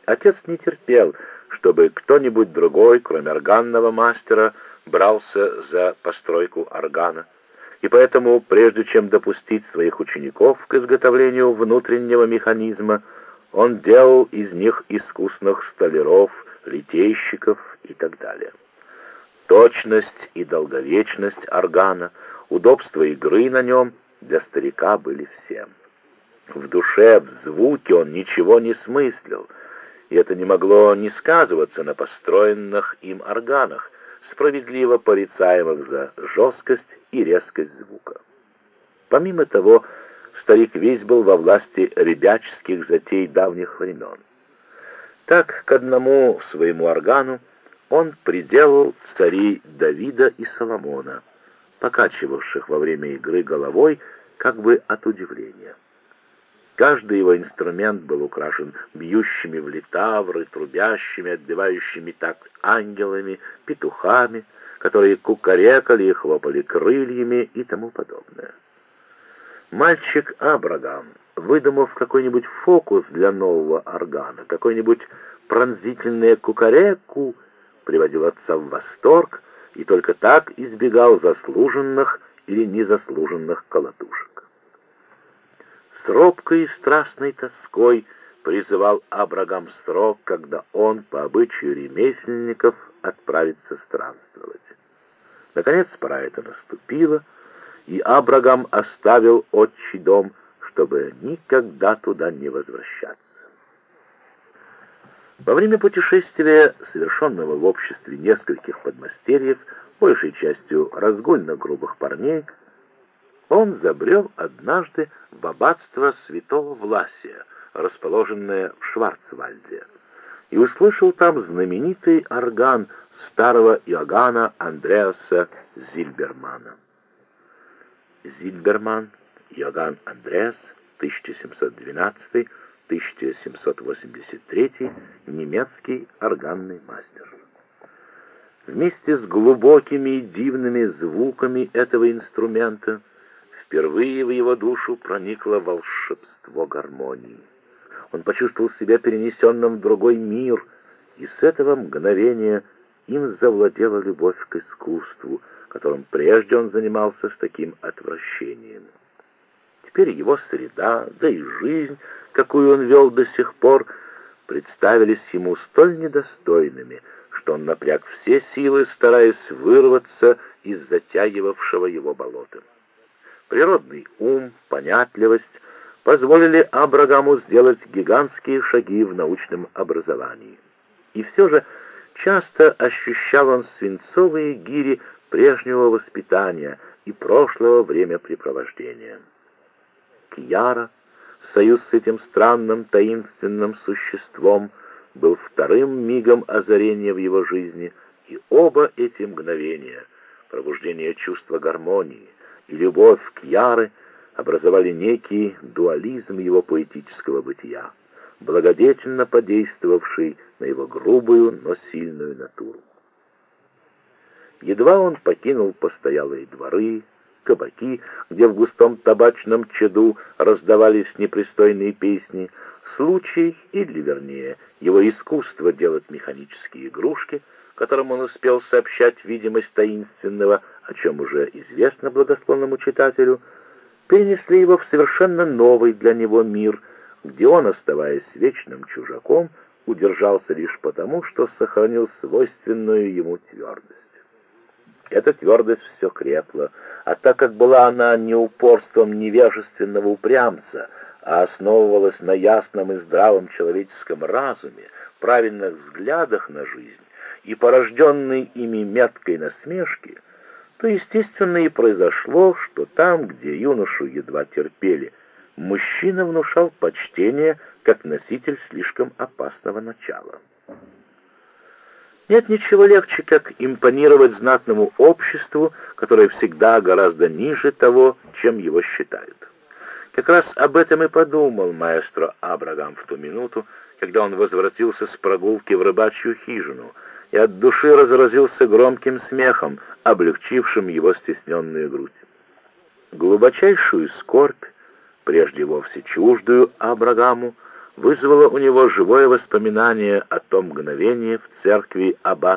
Отец не терпел, чтобы кто-нибудь другой, кроме органного мастера, брался за постройку органа, и поэтому, прежде чем допустить своих учеников к изготовлению внутреннего механизма, он делал из них искусных столяров, литейщиков и так далее. Точность и долговечность органа, удобство игры на нем для старика были всем. В душе, в звуке он ничего не смыслил, и это не могло не сказываться на построенных им органах, справедливо порицаемых за жесткость и резкость звука. Помимо того, старик весь был во власти ребяческих затей давних времен. Так, к одному своему органу он приделал царей Давида и Соломона, покачивавших во время игры головой как бы от удивления. Каждый его инструмент был украшен бьющими в литавры, трубящими, отбивающими такт ангелами, петухами, которые кукарекали и хлопали крыльями и тому подобное. Мальчик Абрагам, выдумав какой-нибудь фокус для нового органа, какой-нибудь пронзительное кукареку, приводил отца в восторг и только так избегал заслуженных или незаслуженных колотушек. С робкой и страстной тоской призывал Абрагам срок, когда он, по обычаю ремесленников, отправится странствовать. Наконец, пора эта наступила, и Абрагам оставил отчий дом, чтобы никогда туда не возвращаться. Во время путешествия, совершенного в обществе нескольких подмастерьев, большей частью разгульно-грубых парней, он забрел однажды в аббатство святого Власия, расположенное в Шварцвальде, и услышал там знаменитый орган старого Иоганна Андреаса Зильбермана. Зильберман Иоганн Андреас, 1712-1783, немецкий органный мастер. Вместе с глубокими и дивными звуками этого инструмента впервые в его душу проникло волшебство гармонии. Он почувствовал себя перенесенным в другой мир, и с этого мгновения им завладела любовь к искусству, которым прежде он занимался с таким отвращением. Теперь его среда, да и жизнь, какую он вел до сих пор, представились ему столь недостойными, что он напряг все силы, стараясь вырваться из затягивавшего его болота. Природный ум, понятливость позволили Абрагаму сделать гигантские шаги в научном образовании. И все же часто ощущал он свинцовые гири прежнего воспитания и прошлого времяпрепровождения. Кьяра, союз с этим странным таинственным существом, был вторым мигом озарения в его жизни, и оба эти мгновения, пробуждение чувства гармонии и любовь к Яре, образовали некий дуализм его поэтического бытия, благодетельно подействовавший на его грубую, но сильную натуру. Едва он покинул постоялые дворы, кабаки, где в густом табачном чаду раздавались непристойные песни, случай, или, вернее, его искусство делать механические игрушки, которым он успел сообщать видимость таинственного, о чем уже известно благосклонному читателю, перенесли его в совершенно новый для него мир, где он, оставаясь вечным чужаком, удержался лишь потому, что сохранил свойственную ему твердость. Эта твердость все крепла, а так как была она не упорством невежественного упрямца, а основывалась на ясном и здравом человеческом разуме, правильных взглядах на жизнь и порожденной ими меткой насмешки, то естественно и произошло, что там, где юношу едва терпели, мужчина внушал почтение как носитель слишком опасного начала. Нет ничего легче, как импонировать знатному обществу, которое всегда гораздо ниже того, чем его считают. Как раз об этом и подумал маэстро Абрагам в ту минуту, когда он возвратился с прогулки в рыбачью хижину и от души разразился громким смехом, облегчившим его стесненную грудь. Глубочайшую скорбь, прежде вовсе чуждую Абрагаму, вызвало у него живое воспоминание о том мгновении в церкви аббатства